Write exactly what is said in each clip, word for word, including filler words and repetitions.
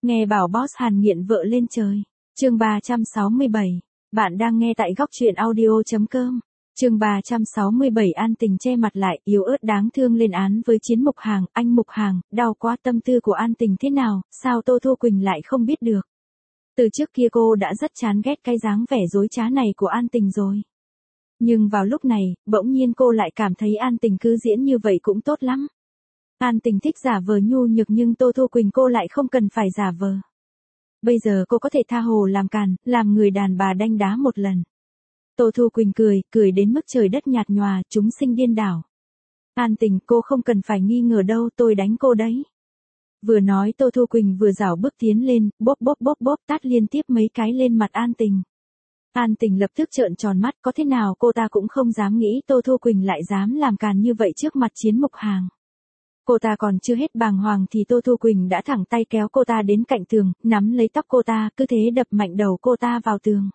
Nghe bảo boss Hàn nghiện vợ lên trời. Chương ba trăm sáu mươi bảy. Bạn đang nghe tại góc truyện audio chấm com. Chương ba trăm sáu mươi bảy. An Tình che mặt lại, yếu ớt đáng thương lên án với Chiến Mục Hàng. Anh Mục Hàng, đau quá, tâm tư của An Tình thế nào, sao Tô Thu Quỳnh lại không biết được. Từ trước kia cô đã rất chán ghét cái dáng vẻ dối trá này của An Tình rồi. Nhưng vào lúc này, bỗng nhiên cô lại cảm thấy An Tình cứ diễn như vậy cũng tốt lắm. An Tình thích giả vờ nhu nhược nhưng Tô Thu Quỳnh cô lại không cần phải giả vờ. Bây giờ cô có thể tha hồ làm càn, làm người đàn bà đanh đá một lần. Tô Thu Quỳnh cười, cười đến mức trời đất nhạt nhòa, chúng sinh điên đảo. An Tình, cô không cần phải nghi ngờ đâu, tôi đánh cô đấy. Vừa nói Tô Thu Quỳnh vừa rảo bước tiến lên, bóp bóp bóp bóp tát liên tiếp mấy cái lên mặt An Tình. An Tình lập tức trợn tròn mắt, có thế nào cô ta cũng không dám nghĩ Tô Thu Quỳnh lại dám làm càn như vậy trước mặt Chiến Mục Hàng. Cô ta còn chưa hết bàng hoàng thì Tô Thu Quỳnh đã thẳng tay kéo cô ta đến cạnh tường, nắm lấy tóc cô ta, cứ thế đập mạnh đầu cô ta vào tường.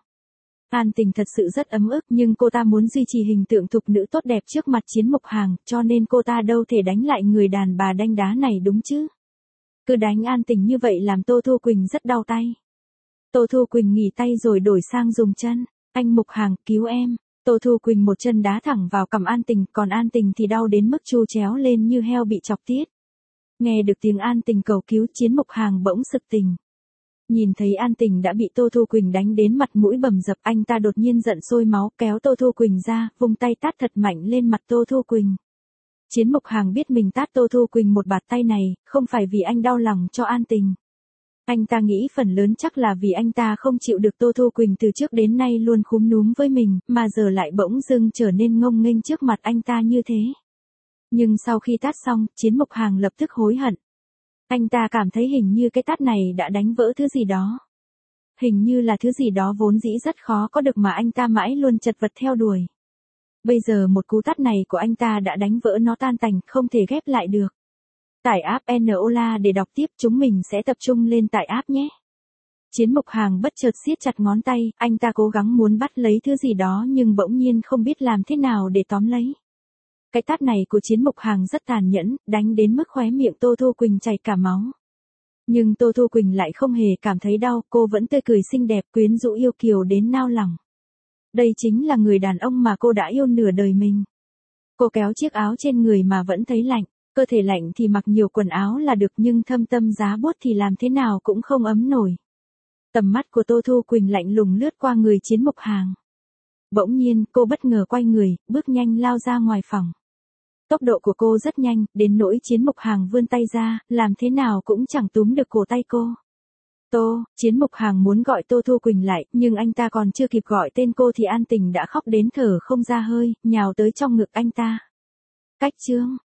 An Tình thật sự rất ấm ức nhưng cô ta muốn duy trì hình tượng thục nữ tốt đẹp trước mặt Chiến Mục Hàng, cho nên cô ta đâu thể đánh lại người đàn bà đanh đá này đúng chứ. Cứ đánh An Tình như vậy làm Tô Thu Quỳnh rất đau tay. Tô Thu Quỳnh nghỉ tay rồi đổi sang dùng chân. Anh Mục Hàng, cứu em. Tô Thu Quỳnh một chân đá thẳng vào cằm An Tình, còn An Tình thì đau đến mức chu chéo lên như heo bị chọc tiết. Nghe được tiếng An Tình cầu cứu, Chiến Mục Hàng bỗng sực tỉnh. Nhìn thấy An Tình đã bị Tô Thu Quỳnh đánh đến mặt mũi bầm dập, anh ta đột nhiên giận sôi máu, kéo Tô Thu Quỳnh ra, vung tay tát thật mạnh lên mặt Tô Thu Quỳnh. Chiến Mục Hàng biết mình tát Tô Thu Quỳnh một bạt tay này, không phải vì anh đau lòng cho An Tình. Anh ta nghĩ phần lớn chắc là vì anh ta không chịu được Tô Thu Quỳnh từ trước đến nay luôn khúm núm với mình, mà giờ lại bỗng dưng trở nên ngông nghênh trước mặt anh ta như thế. Nhưng sau khi tát xong, Chiến Mục Hàng lập tức hối hận. Anh ta cảm thấy hình như cái tát này đã đánh vỡ thứ gì đó. Hình như là thứ gì đó vốn dĩ rất khó có được mà anh ta mãi luôn chật vật theo đuổi. Bây giờ một cú tát này của anh ta đã đánh vỡ nó tan tành, không thể ghép lại được. Tải app Enola để đọc tiếp, chúng mình sẽ tập trung lên tải app nhé. Chiến Mục Hàng bất chợt siết chặt ngón tay, anh ta cố gắng muốn bắt lấy thứ gì đó nhưng bỗng nhiên không biết làm thế nào để tóm lấy. Cái tát này của Chiến Mục Hàng rất tàn nhẫn, đánh đến mức khóe miệng Tô Thu Quỳnh chảy cả máu. Nhưng Tô Thu Quỳnh lại không hề cảm thấy đau, cô vẫn tươi cười xinh đẹp, quyến rũ yêu kiều đến nao lòng. Đây chính là người đàn ông mà cô đã yêu nửa đời mình. Cô kéo chiếc áo trên người mà vẫn thấy lạnh. Cơ thể lạnh thì mặc nhiều quần áo là được nhưng thâm tâm giá buốt thì làm thế nào cũng không ấm nổi. Tầm mắt của Tô Thu Quỳnh lạnh lùng lướt qua người Chiến Mục Hàng. Bỗng nhiên cô bất ngờ quay người, bước nhanh lao ra ngoài phòng. Tốc độ của cô rất nhanh, đến nỗi Chiến Mục Hàng vươn tay ra, làm thế nào cũng chẳng túm được cổ tay cô. Tô, Chiến Mục Hàng muốn gọi Tô Thu Quỳnh lại, nhưng anh ta còn chưa kịp gọi tên cô thì An Tình đã khóc đến thở không ra hơi, nhào tới trong ngực anh ta. Cách chương.